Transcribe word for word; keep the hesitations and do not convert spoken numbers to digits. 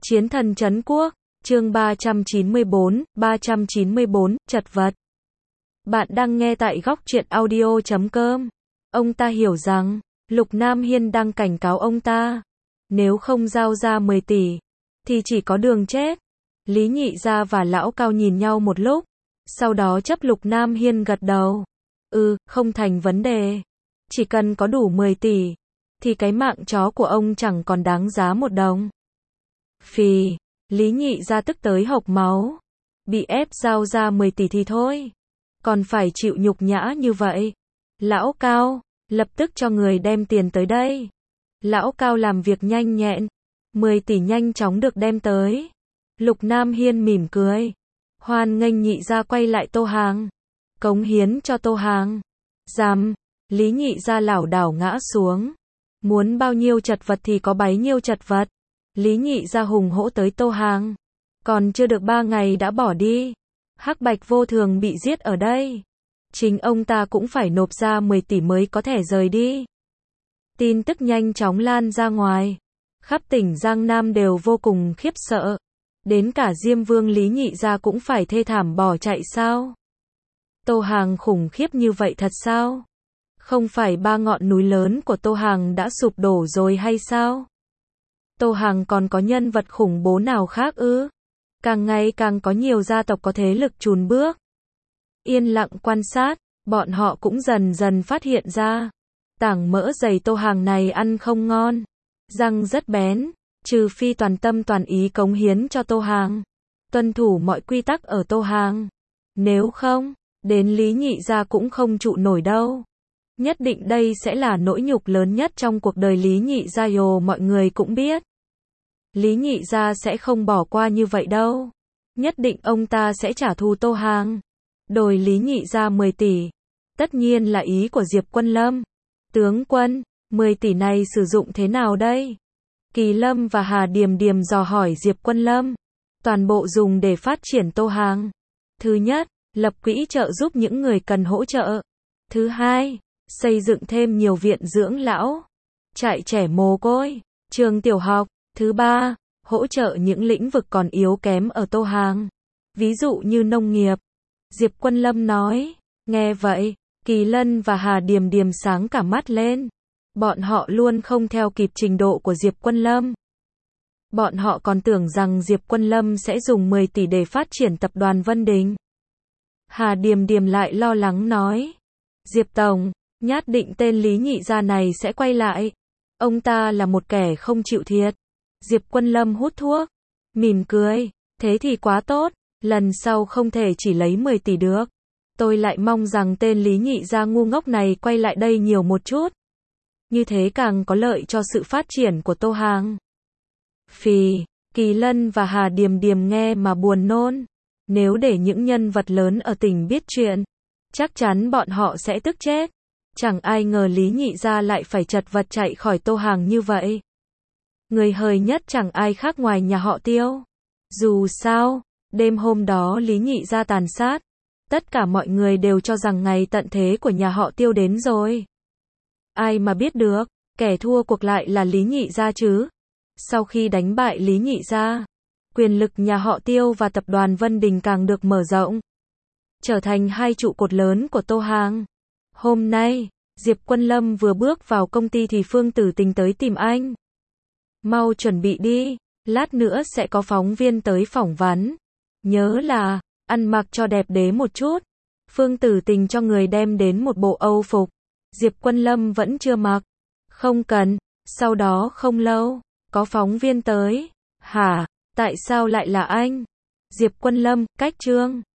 Chiến thần trấn quốc, chương ba trăm chín mươi bốn, ba trăm chín mươi bốn, chật vật. Bạn đang nghe tại góc truyện audio chấm com. Ông ta hiểu rằng, Lục Nam Hiên đang cảnh cáo ông ta. Nếu không giao ra mười tỷ, thì chỉ có đường chết. Lý Nhị Gia và Lão Cao nhìn nhau một lúc. Sau đó chấp Lục Nam Hiên gật đầu. Ừ, không thành vấn đề. Chỉ cần có đủ mười tỷ, thì cái mạng chó của ông chẳng còn đáng giá một đồng. Phì, Lý Nhị Gia tức tới hộc máu. Bị ép giao ra mười tỷ thì thôi, còn phải chịu nhục nhã như vậy. Lão Cao, lập tức cho người đem tiền tới đây. Lão Cao làm việc nhanh nhẹn, mười tỷ nhanh chóng được đem tới. Lục Nam Hiên mỉm cười, hoan nghênh Nhị Gia quay lại Tô Hàng, cống hiến cho Tô Hàng. Dám, Lý Nhị Gia lảo đảo ngã xuống. Muốn bao nhiêu chật vật thì có bấy nhiêu chật vật. Lý Nhị Gia hùng hổ tới Tô Hàng, còn chưa được ba ngày đã bỏ đi. Hắc Bạch Vô Thường bị giết ở đây, chính ông ta cũng phải nộp ra mười tỷ mới có thể rời đi. Tin tức nhanh chóng lan ra ngoài, khắp tỉnh Giang Nam đều vô cùng khiếp sợ. Đến cả Diêm Vương Lý Nhị Gia cũng phải thê thảm bỏ chạy sao? Tô Hàng khủng khiếp như vậy thật sao? Không phải ba ngọn núi lớn của Tô Hàng đã sụp đổ rồi hay sao? Tô Hàng còn có nhân vật khủng bố nào khác ư? Càng ngày càng có nhiều gia tộc có thế lực chùn bước. Yên lặng quan sát, bọn họ cũng dần dần phát hiện ra, tảng mỡ dày Tô Hàng này ăn không ngon, răng rất bén, trừ phi toàn tâm toàn ý cống hiến cho Tô Hàng, tuân thủ mọi quy tắc ở Tô Hàng. Nếu không, đến Lý Nhị Gia cũng không trụ nổi đâu. Nhất định đây sẽ là nỗi nhục lớn nhất trong cuộc đời Lý Nhị Gia yo, mọi người cũng biết. Lý Nhị Gia sẽ không bỏ qua như vậy đâu. Nhất định ông ta sẽ trả thù Tô Hàng. Đổi Lý Nhị Gia mười tỷ. Tất nhiên là ý của Diệp Quân Lâm. Tướng quân, mười tỷ này sử dụng thế nào đây? Kỳ Lâm và Hà Điềm Điềm dò hỏi Diệp Quân Lâm. Toàn bộ dùng để phát triển Tô Hàng. Thứ nhất, lập quỹ trợ giúp những người cần hỗ trợ. Thứ hai, xây dựng thêm nhiều viện dưỡng lão, trại trẻ mồ côi, trường tiểu học. Thứ ba, hỗ trợ những lĩnh vực còn yếu kém ở Tô Hàng, ví dụ như nông nghiệp. Diệp Quân Lâm nói. Nghe vậy, Kỳ Lân và Hà Điềm Điềm sáng cả mắt lên. Bọn họ luôn không theo kịp trình độ của Diệp Quân Lâm. Bọn họ còn tưởng rằng Diệp Quân Lâm sẽ dùng mười tỷ để phát triển tập đoàn Vân Đình. Hà Điềm Điềm lại lo lắng nói. Diệp Tổng, nhát định tên Lý Nhị Gia này sẽ quay lại. Ông ta là một kẻ không chịu thiệt. Diệp Quân Lâm hút thuốc, mỉm cười. Thế thì quá tốt, lần sau không thể chỉ lấy mười tỷ được. Tôi lại mong rằng tên Lý Nhị Gia ngu ngốc này quay lại đây nhiều một chút. Như thế càng có lợi cho sự phát triển của Tô Hàng. Phì, Kỳ Lân và Hà Điềm Điềm nghe mà buồn nôn. Nếu để những nhân vật lớn ở tỉnh biết chuyện, chắc chắn bọn họ sẽ tức chết. Chẳng ai ngờ Lý Nhị Gia lại phải chật vật chạy khỏi Tô Hàng như vậy. Người hời nhất chẳng ai khác ngoài nhà họ Tiêu. Dù sao, đêm hôm đó Lý Nhị Gia tàn sát, tất cả mọi người đều cho rằng ngày tận thế của nhà họ Tiêu đến rồi. Ai mà biết được, kẻ thua cuộc lại là Lý Nhị Gia chứ. Sau khi đánh bại Lý Nhị Gia, quyền lực nhà họ Tiêu và tập đoàn Vân Đình càng được mở rộng, trở thành hai trụ cột lớn của Tô Hàng. Hôm nay, Diệp Quân Lâm vừa bước vào công ty thì Phương Tử Tình tới tìm anh. Mau chuẩn bị đi, lát nữa sẽ có phóng viên tới phỏng vấn. Nhớ là, ăn mặc cho đẹp đẽ một chút. Phương Tử Tình cho người đem đến một bộ Âu phục. Diệp Quân Lâm vẫn chưa mặc. Không cần. Sau đó không lâu, có phóng viên tới. Hả? Tại sao lại là anh? Diệp Quân Lâm, cách trương.